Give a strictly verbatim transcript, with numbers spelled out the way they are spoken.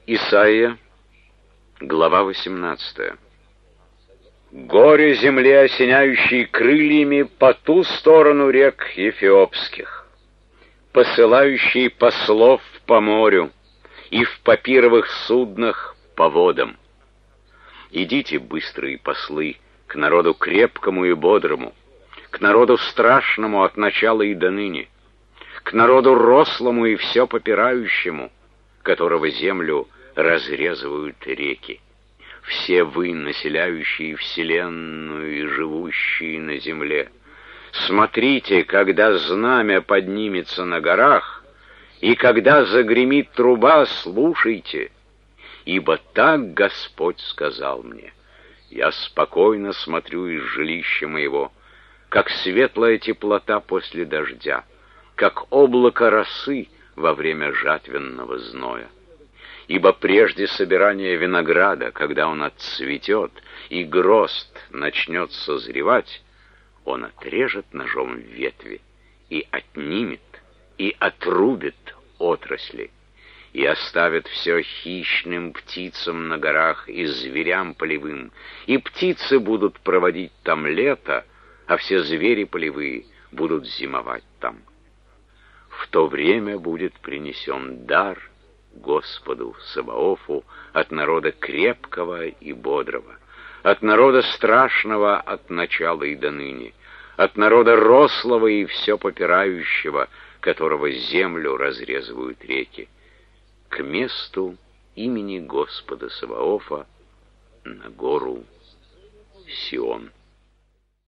Исайя, глава восемнадцатая. Горе земле, осеняющей крыльями по ту сторону рек эфиопских, посылающей послов по морю и в папировых суднах по водам. Идите, быстрые послы, к народу крепкому и бодрому, к народу страшному от начала и до ныне, к народу рослому и все попирающему, которого землю разрезывают реки. Все вы, населяющие вселенную и живущие на земле, смотрите, когда знамя поднимется на горах, и когда загремит труба, слушайте, ибо так Господь сказал мне. Я спокойно смотрю из жилища моего, как светлая теплота после дождя, как облако росы во время жатвенного зноя. Ибо прежде собирания винограда, когда он отцветет и грозд начнет созревать, он отрежет ножом ветви и отнимет, и отрубит отрасли, и оставит все хищным птицам на горах и зверям полевым, и птицы будут проводить там лето, а все звери полевые будут зимовать там. В то время будет принесен дар Господу Саваофу от народа крепкого и бодрого, от народа страшного от начала и до ныне, от народа рослого и все попирающего, которого землю разрезывают реки, к месту имени Господа Саваофа на гору Сион.